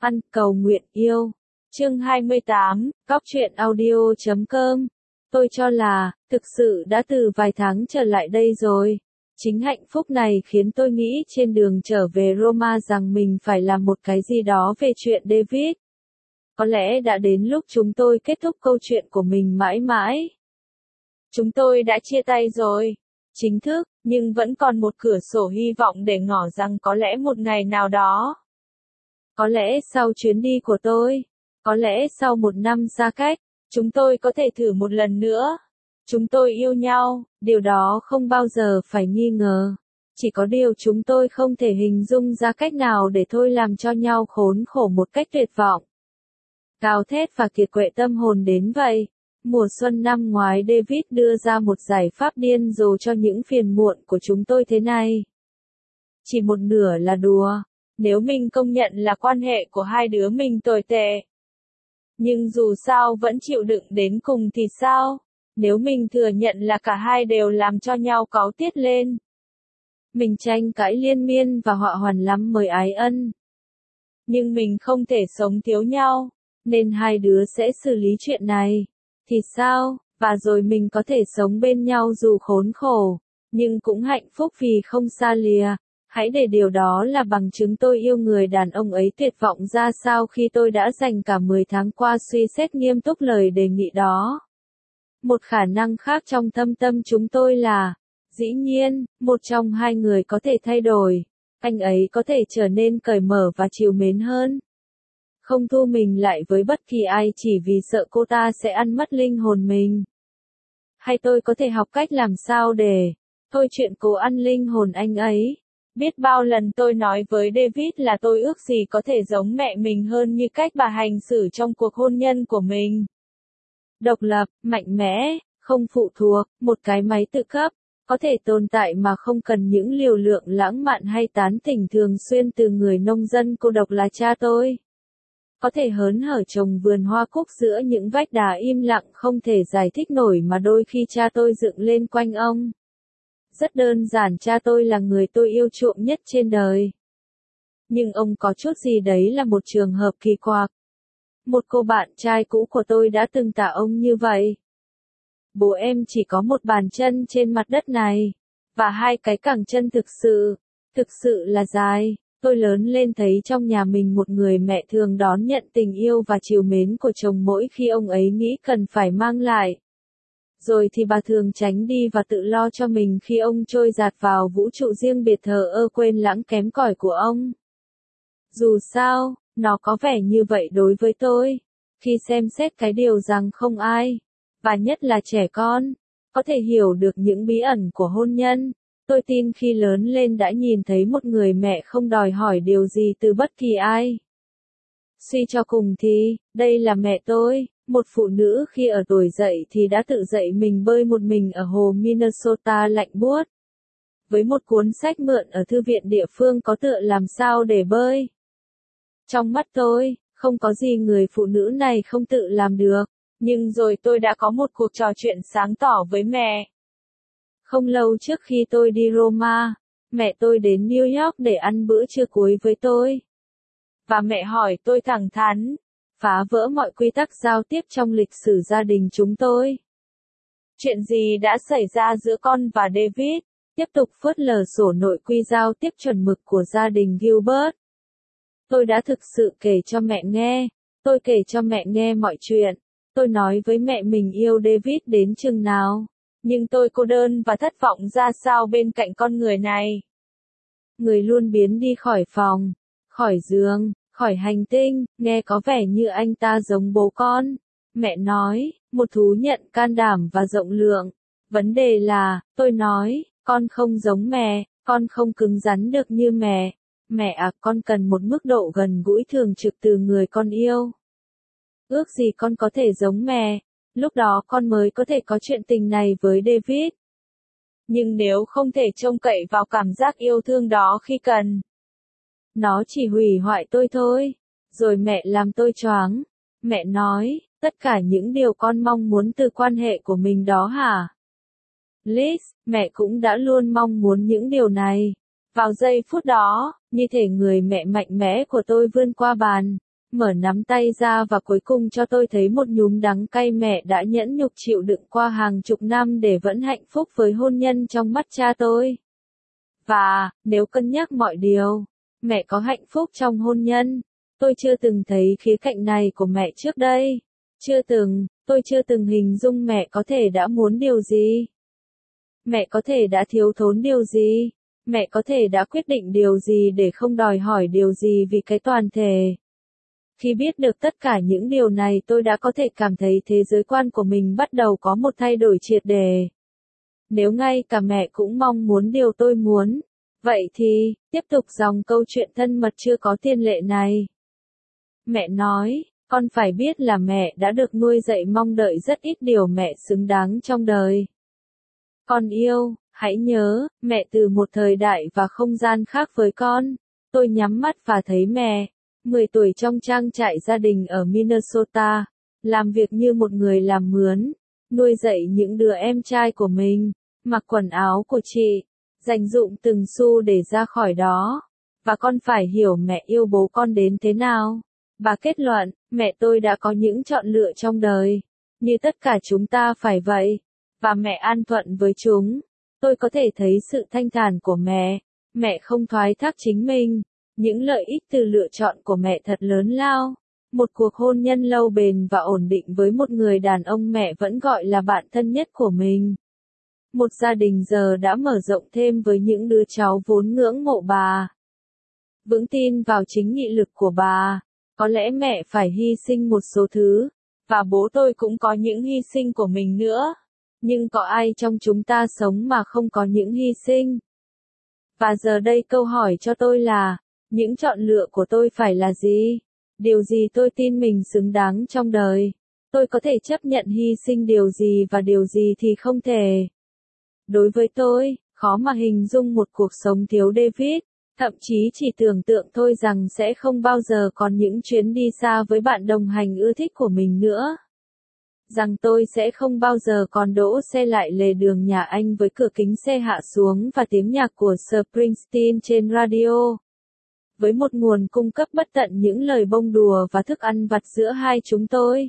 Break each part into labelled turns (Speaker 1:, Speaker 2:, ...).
Speaker 1: Ăn cầu nguyện yêu. Chương 28, Góc truyện audio.com. Tôi cho là, thực sự đã từ vài tháng trở lại đây rồi. Chính hạnh phúc này khiến tôi nghĩ trên đường trở về Roma rằng mình phải làm một cái gì đó về chuyện David. Có lẽ đã đến lúc chúng tôi kết thúc câu chuyện của mình mãi mãi. Chúng tôi đã chia tay rồi. Chính thức, nhưng vẫn còn một cửa sổ hy vọng để ngỏ rằng có lẽ một ngày nào đó. Có lẽ sau chuyến đi của tôi, có lẽ sau một năm xa cách, chúng tôi có thể thử một lần nữa. Chúng tôi yêu nhau, điều đó không bao giờ phải nghi ngờ. Chỉ có điều chúng tôi không thể hình dung ra cách nào để thôi làm cho nhau khốn khổ một cách tuyệt vọng. Gào thét và kiệt quệ tâm hồn đến vậy. Mùa xuân năm ngoái David đưa ra một giải pháp điên rồ cho những phiền muộn của chúng tôi thế này. Chỉ một nửa là đùa. Nếu mình công nhận là quan hệ của hai đứa mình tồi tệ. Nhưng dù sao vẫn chịu đựng đến cùng thì sao? Nếu mình thừa nhận là cả hai đều làm cho nhau cáu tiết lên. Mình tranh cãi liên miên và họa hoàn lắm mới ái ân. Nhưng mình không thể sống thiếu nhau, nên hai đứa sẽ xử lý chuyện này. Thì sao? Và rồi mình có thể sống bên nhau dù khốn khổ, nhưng cũng hạnh phúc vì không xa lìa. Hãy để điều đó là bằng chứng tôi yêu người đàn ông ấy tuyệt vọng ra sao khi tôi đã dành cả 10 tháng qua suy xét nghiêm túc lời đề nghị đó. Một khả năng khác trong thâm tâm chúng tôi là, dĩ nhiên, một trong hai người có thể thay đổi. Anh ấy có thể trở nên cởi mở và trìu mến hơn. Không thu mình lại với bất kỳ ai chỉ vì sợ cô ta sẽ ăn mất linh hồn mình. Hay tôi có thể học cách làm sao để thôi chuyện cố ăn linh hồn anh ấy. Biết bao lần tôi nói với David là tôi ước gì có thể giống mẹ mình hơn như cách bà hành xử trong cuộc hôn nhân của mình. Độc lập, mạnh mẽ, không phụ thuộc, một cái máy tự cấp, có thể tồn tại mà không cần những liều lượng lãng mạn hay tán tỉnh thường xuyên từ người nông dân cô độc là cha tôi. Có thể hớn hở trồng vườn hoa cúc giữa những vách đá im lặng không thể giải thích nổi mà đôi khi cha tôi dựng lên quanh ông. Rất đơn giản, cha tôi là người tôi yêu chuộng nhất trên đời. Nhưng ông có chút gì đấy là một trường hợp kỳ quặc. Một cô bạn trai cũ của tôi đã từng tả ông như vậy. Bố em chỉ có một bàn chân trên mặt đất này, và hai cái cẳng chân thực sự là dài. Tôi lớn lên thấy trong nhà mình một người mẹ thường đón nhận tình yêu và trìu mến của chồng mỗi khi ông ấy nghĩ cần phải mang lại. Rồi thì bà thường tránh đi và tự lo cho mình khi ông trôi dạt vào vũ trụ riêng biệt thờ ơ quên lãng kém cỏi của ông. Dù sao, nó có vẻ như vậy đối với tôi. Khi xem xét cái điều rằng không ai, và nhất là trẻ con, có thể hiểu được những bí ẩn của hôn nhân. Tôi tin khi lớn lên đã nhìn thấy một người mẹ không đòi hỏi điều gì từ bất kỳ ai. Suy cho cùng thì, đây là mẹ tôi, một phụ nữ khi ở tuổi dậy thì đã tự dạy mình bơi một mình ở hồ Minnesota lạnh buốt. Với một cuốn sách mượn ở thư viện địa phương có tựa làm sao để bơi. Trong mắt tôi, không có gì người phụ nữ này không tự làm được, nhưng rồi tôi đã có một cuộc trò chuyện sáng tỏ với mẹ. Không lâu trước khi tôi đi Roma, mẹ tôi đến New York để ăn bữa trưa cuối với tôi. Và mẹ hỏi tôi thẳng thắn, phá vỡ mọi quy tắc giao tiếp trong lịch sử gia đình chúng tôi. Chuyện gì đã xảy ra giữa con và David? Tiếp tục phớt lờ sổ nội quy giao tiếp chuẩn mực của gia đình Gilbert. Tôi đã thực sự kể cho mẹ nghe. Tôi kể cho mẹ nghe mọi chuyện. Tôi nói với mẹ mình yêu David đến chừng nào. Nhưng tôi cô đơn và thất vọng ra sao bên cạnh con người này. Người luôn biến đi khỏi phòng, khỏi giường, khỏi hành tinh, nghe có vẻ như anh ta giống bố con. Mẹ nói, một thú nhận can đảm và rộng lượng. Vấn đề là, tôi nói, con không giống mẹ, con không cứng rắn được như mẹ. Mẹ à, con cần một mức độ gần gũi thường trực từ người con yêu. Ước gì con có thể giống mẹ, lúc đó con mới có thể có chuyện tình này với David. Nhưng nếu không thể trông cậy vào cảm giác yêu thương đó khi cần, nó chỉ hủy hoại tôi thôi. Rồi mẹ làm tôi choáng. Mẹ nói, tất cả những điều con mong muốn từ quan hệ của mình đó hả? Liz, mẹ cũng đã luôn mong muốn những điều này. Vào giây phút đó, như thể người mẹ mạnh mẽ của tôi vươn qua bàn, mở nắm tay ra và cuối cùng cho tôi thấy một nhúm đắng cay. Mẹ đã nhẫn nhục chịu đựng qua hàng chục năm để vẫn hạnh phúc với hôn nhân trong mắt cha tôi. Và, nếu cân nhắc mọi điều, mẹ có hạnh phúc trong hôn nhân. Tôi chưa từng thấy khía cạnh này của mẹ trước đây. Tôi chưa từng hình dung mẹ có thể đã muốn điều gì. Mẹ có thể đã thiếu thốn điều gì. Mẹ có thể đã quyết định điều gì để không đòi hỏi điều gì vì cái toàn thể. Khi biết được tất cả những điều này tôi đã có thể cảm thấy thế giới quan của mình bắt đầu có một thay đổi triệt để. Nếu ngay cả mẹ cũng mong muốn điều tôi muốn, vậy thì, tiếp tục dòng câu chuyện thân mật chưa có tiền lệ này. Mẹ nói, con phải biết là mẹ đã được nuôi dạy mong đợi rất ít điều mẹ xứng đáng trong đời. Con yêu, hãy nhớ, mẹ từ một thời đại và không gian khác với con. Tôi nhắm mắt và thấy mẹ, 10 tuổi trong trang trại gia đình ở Minnesota, làm việc như một người làm mướn, nuôi dạy những đứa em trai của mình, mặc quần áo của chị, dành dụm từng xu để ra khỏi đó. Và con phải hiểu mẹ yêu bố con đến thế nào. Bà kết luận, mẹ tôi đã có những chọn lựa trong đời, như tất cả chúng ta phải vậy, và mẹ an thuận với chúng. Tôi có thể thấy sự thanh thản của mẹ không thoái thác chính mình, những lợi ích từ lựa chọn của mẹ thật lớn lao. Một cuộc hôn nhân lâu bền và ổn định với một người đàn ông mẹ vẫn gọi là bạn thân nhất của mình. Một gia đình giờ đã mở rộng thêm với những đứa cháu vốn ngưỡng mộ bà. Vững tin vào chính nghị lực của bà. Có lẽ mẹ phải hy sinh một số thứ, và bố tôi cũng có những hy sinh của mình nữa. Nhưng có ai trong chúng ta sống mà không có những hy sinh? Và giờ đây câu hỏi cho tôi là, những chọn lựa của tôi phải là gì? Điều gì tôi tin mình xứng đáng trong đời? Tôi có thể chấp nhận hy sinh điều gì và điều gì thì không thể. Đối với tôi, khó mà hình dung một cuộc sống thiếu David. Thậm chí chỉ tưởng tượng thôi rằng sẽ không bao giờ còn những chuyến đi xa với bạn đồng hành ưa thích của mình nữa. Rằng tôi sẽ không bao giờ còn đỗ xe lại lề đường nhà anh với cửa kính xe hạ xuống và tiếng nhạc của Springsteen trên radio. Với một nguồn cung cấp bất tận những lời bông đùa và thức ăn vặt giữa hai chúng tôi.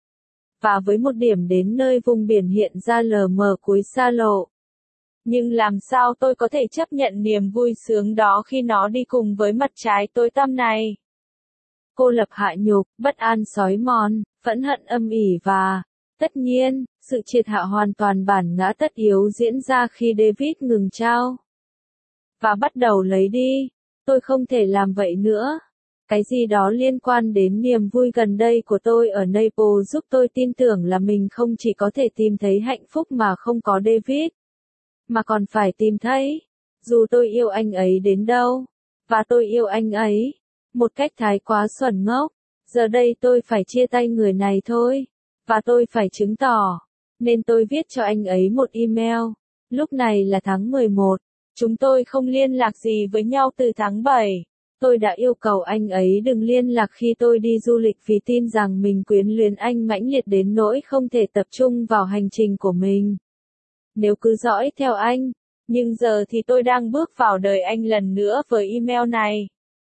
Speaker 1: Và với một điểm đến nơi vùng biển hiện ra lờ mờ cuối xa lộ. Nhưng làm sao tôi có thể chấp nhận niềm vui sướng đó khi nó đi cùng với mặt trái tối tăm này? Cô lập hạ nhục, bất an xói mòn, phẫn hận âm ỉ và, tất nhiên, sự triệt hạ hoàn toàn bản ngã tất yếu diễn ra khi David ngừng trao. Và bắt đầu lấy đi. Tôi không thể làm vậy nữa. Cái gì đó liên quan đến niềm vui gần đây của tôi ở Naples giúp tôi tin tưởng là mình không chỉ có thể tìm thấy hạnh phúc mà không có David. Mà còn phải tìm thấy, dù tôi yêu anh ấy đến đâu, và tôi yêu anh ấy, một cách thái quá xuẩn ngốc, giờ đây tôi phải chia tay người này thôi, và tôi phải chứng tỏ, nên tôi viết cho anh ấy một email, lúc này là tháng 11, chúng tôi không liên lạc gì với nhau từ tháng 7, tôi đã yêu cầu anh ấy đừng liên lạc khi tôi đi du lịch vì tin rằng mình quyến luyến anh mãnh liệt đến nỗi không thể tập trung vào hành trình của mình. Nếu cứ dõi theo anh, nhưng giờ thì tôi đang bước vào đời anh lần nữa với email này.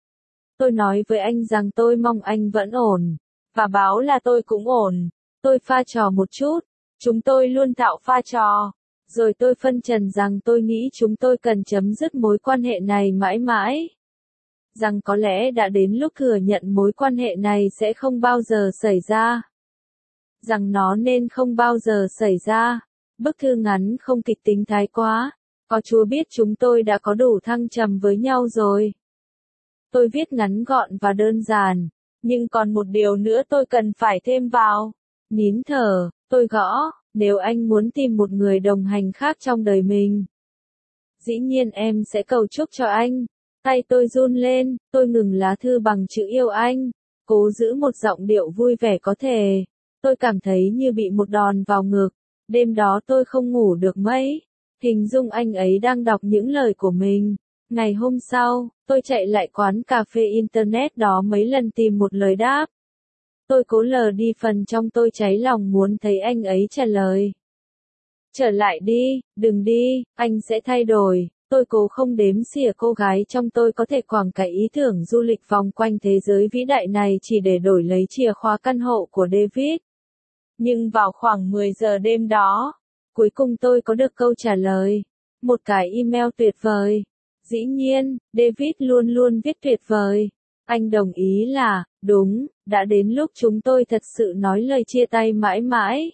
Speaker 1: Tôi nói với anh rằng tôi mong anh vẫn ổn, và báo là tôi cũng ổn. Tôi pha trò một chút, chúng tôi luôn tạo pha trò. Rồi tôi phân trần rằng tôi nghĩ chúng tôi cần chấm dứt mối quan hệ này mãi mãi. Rằng có lẽ đã đến lúc thừa nhận mối quan hệ này sẽ không bao giờ xảy ra. Rằng nó nên không bao giờ xảy ra. Bức thư ngắn không kịch tính thái quá, có Chúa biết chúng tôi đã có đủ thăng trầm với nhau rồi. Tôi viết ngắn gọn và đơn giản, nhưng còn một điều nữa tôi cần phải thêm vào. Nín thở, tôi gõ, nếu anh muốn tìm một người đồng hành khác trong đời mình. Dĩ nhiên em sẽ cầu chúc cho anh. Tay tôi run lên, tôi ngừng lá thư bằng chữ yêu anh, cố giữ một giọng điệu vui vẻ có thể. Tôi cảm thấy như bị một đòn vào ngực. Đêm đó tôi không ngủ được mấy. Hình dung anh ấy đang đọc những lời của mình. Ngày hôm sau, tôi chạy lại quán cà phê Internet đó mấy lần tìm một lời đáp. Tôi cố lờ đi phần trong tôi cháy lòng muốn thấy anh ấy trả lời. Trở lại đi, đừng đi, anh sẽ thay đổi. Tôi cố không đếm xỉa cô gái trong tôi có thể quảng cái ý tưởng du lịch vòng quanh thế giới vĩ đại này chỉ để đổi lấy chìa khóa căn hộ của David. Nhưng vào khoảng 10 giờ đêm đó, cuối cùng tôi có được câu trả lời. Một cái email tuyệt vời. Dĩ nhiên, David luôn luôn viết tuyệt vời. Anh đồng ý là, đúng, đã đến lúc chúng tôi thật sự nói lời chia tay mãi mãi.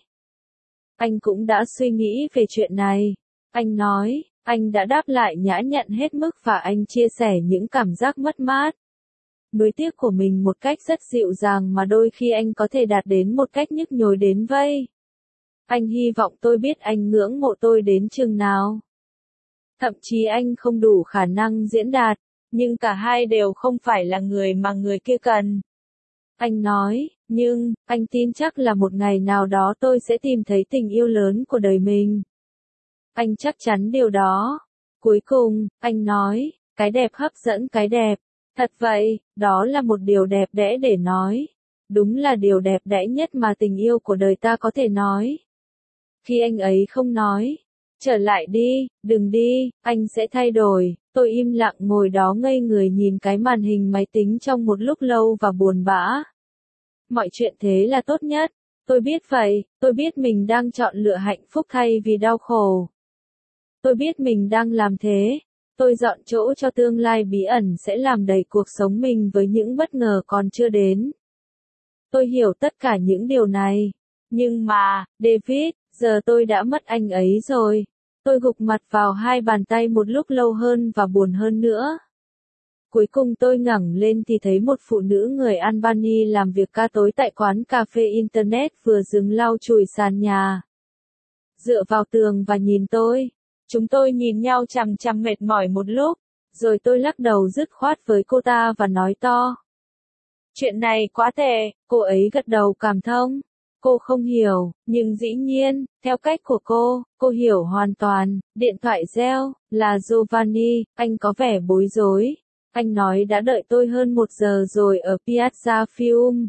Speaker 1: Anh cũng đã suy nghĩ về chuyện này. Anh nói, anh đã đáp lại nhã nhặn hết mức và anh chia sẻ những cảm giác mất mát, nuối tiếc của mình một cách rất dịu dàng mà đôi khi anh có thể đạt đến một cách nhức nhối đến vây. Anh hy vọng tôi biết anh ngưỡng mộ tôi đến chừng nào. Thậm chí anh không đủ khả năng diễn đạt, nhưng cả hai đều không phải là người mà người kia cần. Anh nói, nhưng, anh tin chắc là một ngày nào đó tôi sẽ tìm thấy tình yêu lớn của đời mình. Anh chắc chắn điều đó. Cuối cùng, anh nói, cái đẹp hấp dẫn cái đẹp. Thật vậy, đó là một điều đẹp đẽ để nói. Đúng là điều đẹp đẽ nhất mà tình yêu của đời ta có thể nói. Khi anh ấy không nói, trở lại đi, đừng đi, anh sẽ thay đổi. Tôi im lặng ngồi đó ngây người nhìn cái màn hình máy tính trong một lúc lâu và buồn bã. Mọi chuyện thế là tốt nhất. Tôi biết vậy, tôi biết mình đang chọn lựa hạnh phúc thay vì đau khổ. Tôi biết mình đang làm thế. Tôi dọn chỗ cho tương lai bí ẩn sẽ làm đầy cuộc sống mình với những bất ngờ còn chưa đến. Tôi hiểu tất cả những điều này. Nhưng mà, David, giờ tôi đã mất anh ấy rồi. Tôi gục mặt vào hai bàn tay một lúc lâu hơn và buồn hơn nữa. Cuối cùng tôi ngẩng lên thì thấy một phụ nữ người Albany làm việc ca tối tại quán cà phê Internet vừa dừng lau chùi sàn nhà. Dựa vào tường và nhìn tôi. Chúng tôi nhìn nhau chằm chằm mệt mỏi một lúc, rồi tôi lắc đầu dứt khoát với cô ta và nói to. Chuyện này quá tệ, cô ấy gật đầu cảm thông. Cô không hiểu, nhưng dĩ nhiên, theo cách của cô hiểu hoàn toàn. Điện thoại reo, là Giovanni, anh có vẻ bối rối. Anh nói đã đợi tôi hơn 1 giờ rồi ở Piazza Fiume.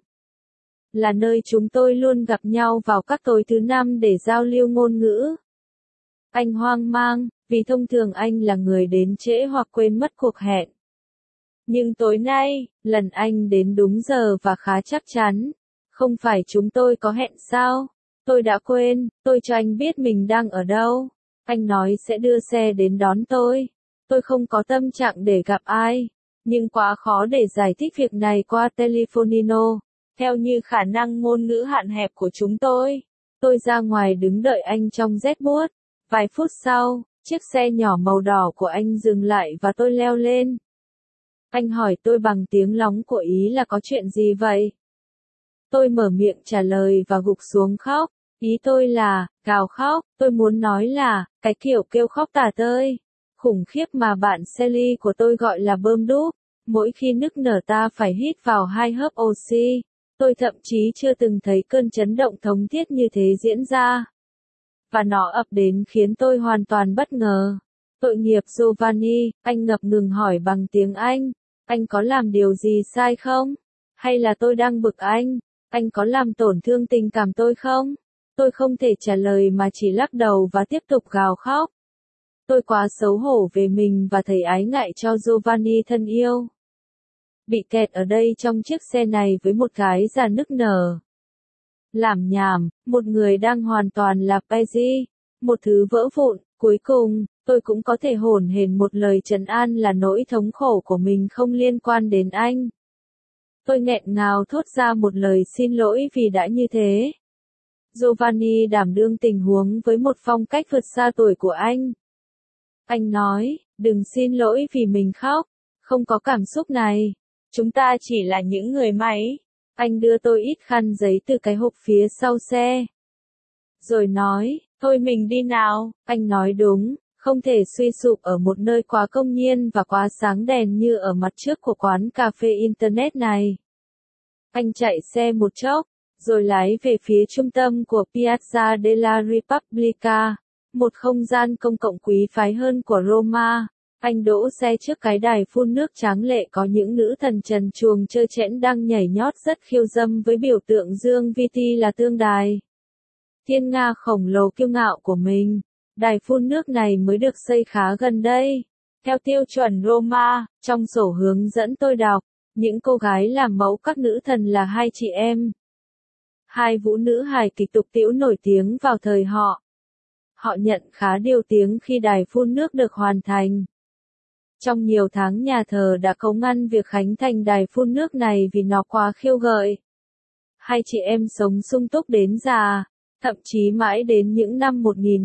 Speaker 1: Là nơi chúng tôi luôn gặp nhau vào các tối thứ năm để giao lưu ngôn ngữ. Anh hoang mang, vì thông thường anh là người đến trễ hoặc quên mất cuộc hẹn. Nhưng tối nay, lần anh đến đúng giờ và khá chắc chắn. Không phải chúng tôi có hẹn sao? Tôi đã quên, tôi cho anh biết mình đang ở đâu. Anh nói sẽ đưa xe đến đón tôi. Tôi không có tâm trạng để gặp ai. Nhưng quá khó để giải thích việc này qua telefonino. Theo như khả năng ngôn ngữ hạn hẹp của chúng tôi. Tôi ra ngoài đứng đợi anh trong rét buốt. Vài phút sau, chiếc xe nhỏ màu đỏ của anh dừng lại và tôi leo lên. Anh hỏi tôi bằng tiếng lóng của Ý là có chuyện gì vậy? Tôi mở miệng trả lời và gục xuống khóc. Ý tôi là, gào khóc, tôi muốn nói là, cái kiểu kêu khóc tả tơi. Khủng khiếp mà bạn Sally của tôi gọi là bơm đúp. Mỗi khi nức nở ta phải hít vào 2 hớp oxy. Tôi thậm chí chưa từng thấy cơn chấn động thống thiết như thế diễn ra. Và nó ập đến khiến tôi hoàn toàn bất ngờ. Tội nghiệp Giovanni, anh ngập ngừng hỏi bằng tiếng Anh có làm điều gì sai không? Hay là tôi đang bực anh? Anh có làm tổn thương tình cảm tôi không? Tôi không thể trả lời mà chỉ lắc đầu và tiếp tục gào khóc. Tôi quá xấu hổ về mình và thấy ái ngại cho Giovanni thân yêu. Bị kẹt ở đây trong chiếc xe này với một gái già nức nở. Làm nhảm, một người đang hoàn toàn là Peggy, một thứ vỡ vụn. Cuối cùng, tôi cũng có thể hổn hển một lời trấn an là nỗi thống khổ của mình không liên quan đến anh. Tôi nghẹn ngào thốt ra một lời xin lỗi vì đã như thế. Giovanni đảm đương tình huống với một phong cách vượt xa tuổi của anh. Anh nói, đừng xin lỗi vì mình khóc, không có cảm xúc này. Chúng ta chỉ là những người máy. Anh đưa tôi ít khăn giấy từ cái hộp phía sau xe. Rồi nói, thôi mình đi nào. Anh nói đúng, không thể suy sụp ở một nơi quá công nhiên và quá sáng đèn như ở mặt trước của quán cà phê Internet này. Anh chạy xe một chốc, rồi lái về phía trung tâm của Piazza della Repubblica, một không gian công cộng quý phái hơn của Roma. Anh đỗ xe trước cái đài phun nước tráng lệ có những nữ thần trần truồng trơ trẽn đang nhảy nhót rất khiêu dâm với biểu tượng Dương Viti là tương đài. Thiên nga khổng lồ kiêu ngạo của mình. Đài phun nước này mới được xây khá gần đây. Theo tiêu chuẩn Roma, trong sổ hướng dẫn tôi đọc, những cô gái làm mẫu các nữ thần là hai chị em. Hai vũ nữ hài kịch tục tĩu nổi tiếng vào thời họ. Họ nhận khá điều tiếng khi đài phun nước được hoàn thành. Trong nhiều tháng nhà thờ đã cấu ngăn việc khánh thành đài phun nước này vì nó quá khiêu gợi. Hai chị em sống sung túc đến già, thậm chí mãi đến những năm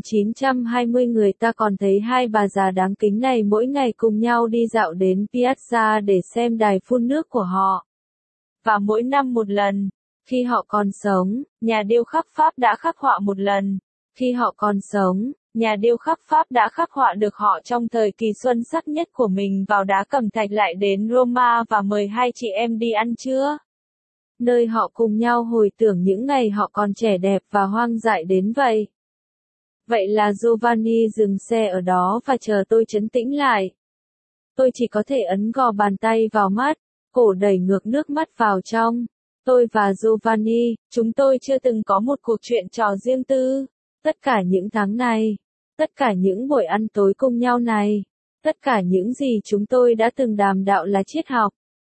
Speaker 1: 1920 người ta còn thấy hai bà già đáng kính này mỗi ngày cùng nhau đi dạo đến Piazza để xem đài phun nước của họ. Và mỗi năm một lần, khi họ còn sống, nhà điêu khắc Pháp đã khắc họa một lần. Khi họ còn sống, nhà điêu khắc Pháp đã khắc họa được họ trong thời kỳ xuân sắc nhất của mình vào đá cẩm thạch lại đến Roma và mời hai chị em đi ăn trưa. Nơi họ cùng nhau hồi tưởng những ngày họ còn trẻ đẹp và hoang dại đến vậy. Vậy là Giovanni dừng xe ở đó và chờ tôi trấn tĩnh lại. Tôi chỉ có thể ấn gò bàn tay vào mắt, cổ đẩy ngược nước mắt vào trong. Tôi và Giovanni, chúng tôi chưa từng có một cuộc chuyện trò riêng tư. Tất cả những tháng này, tất cả những buổi ăn tối cùng nhau này, tất cả những gì chúng tôi đã từng đàm đạo là triết học,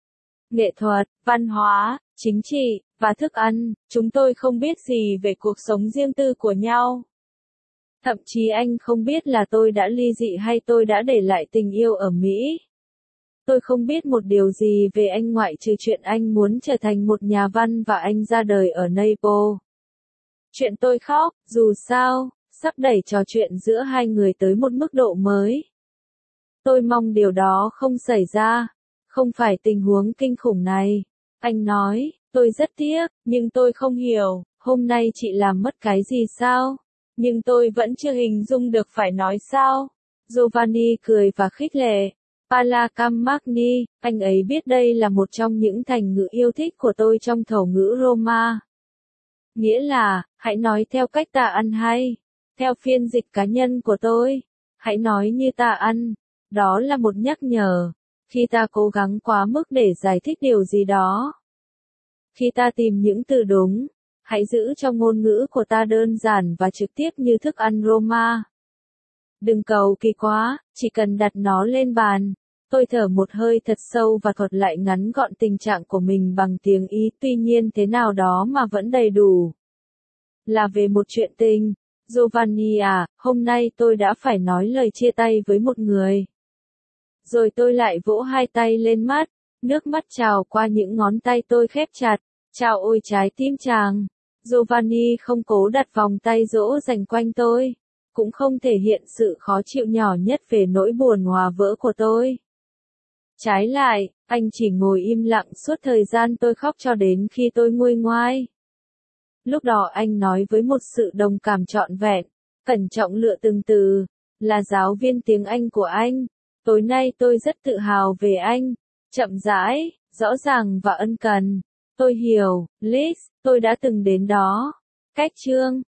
Speaker 1: nghệ thuật, văn hóa, chính trị, và thức ăn, chúng tôi không biết gì về cuộc sống riêng tư của nhau. Thậm chí anh không biết là tôi đã ly dị hay tôi đã để lại tình yêu ở Mỹ. Tôi không biết một điều gì về anh ngoại trừ chuyện anh muốn trở thành một nhà văn và anh ra đời ở Naples. Chuyện tôi khóc, dù sao, sắp đẩy trò chuyện giữa hai người tới một mức độ mới. Tôi mong điều đó không xảy ra, không phải tình huống kinh khủng này. Anh nói, tôi rất tiếc, nhưng tôi không hiểu, hôm nay chị làm mất cái gì sao? Nhưng tôi vẫn chưa hình dung được phải nói sao. Giovanni cười và khích lệ. Palacamagni, anh ấy biết đây là một trong những thành ngữ yêu thích của tôi trong thổ ngữ Roma. Nghĩa là, hãy nói theo cách ta ăn hay. Theo phiên dịch cá nhân của tôi, hãy nói như ta ăn. Đó là một nhắc nhở. Khi ta cố gắng quá mức để giải thích điều gì đó. Khi ta tìm những từ đúng, hãy giữ cho ngôn ngữ của ta đơn giản và trực tiếp như thức ăn Roma. Đừng cầu kỳ quá, chỉ cần đặt nó lên bàn. Tôi thở một hơi thật sâu và thuật lại ngắn gọn tình trạng của mình bằng tiếng Ý, tuy nhiên thế nào đó mà vẫn đầy đủ. Là về một chuyện tình. Giovanni à, hôm nay tôi đã phải nói lời chia tay với một người. Rồi tôi lại vỗ hai tay lên mắt, nước mắt trào qua những ngón tay tôi khép chặt. Chào ôi trái tim chàng. Giovanni không cố đặt vòng tay dỗ dành quanh tôi, cũng không thể hiện sự khó chịu nhỏ nhất về nỗi buồn hòa vỡ của tôi. Trái lại, anh chỉ ngồi im lặng suốt thời gian tôi khóc cho đến khi tôi nguôi ngoai. Lúc đó anh nói với một sự đồng cảm trọn vẹn, cẩn trọng lựa từng từ, là giáo viên tiếng Anh của anh. Tối nay tôi rất tự hào về anh. Chậm rãi, rõ ràng và ân cần. Tôi hiểu, Liz, tôi đã từng đến đó. Cách chương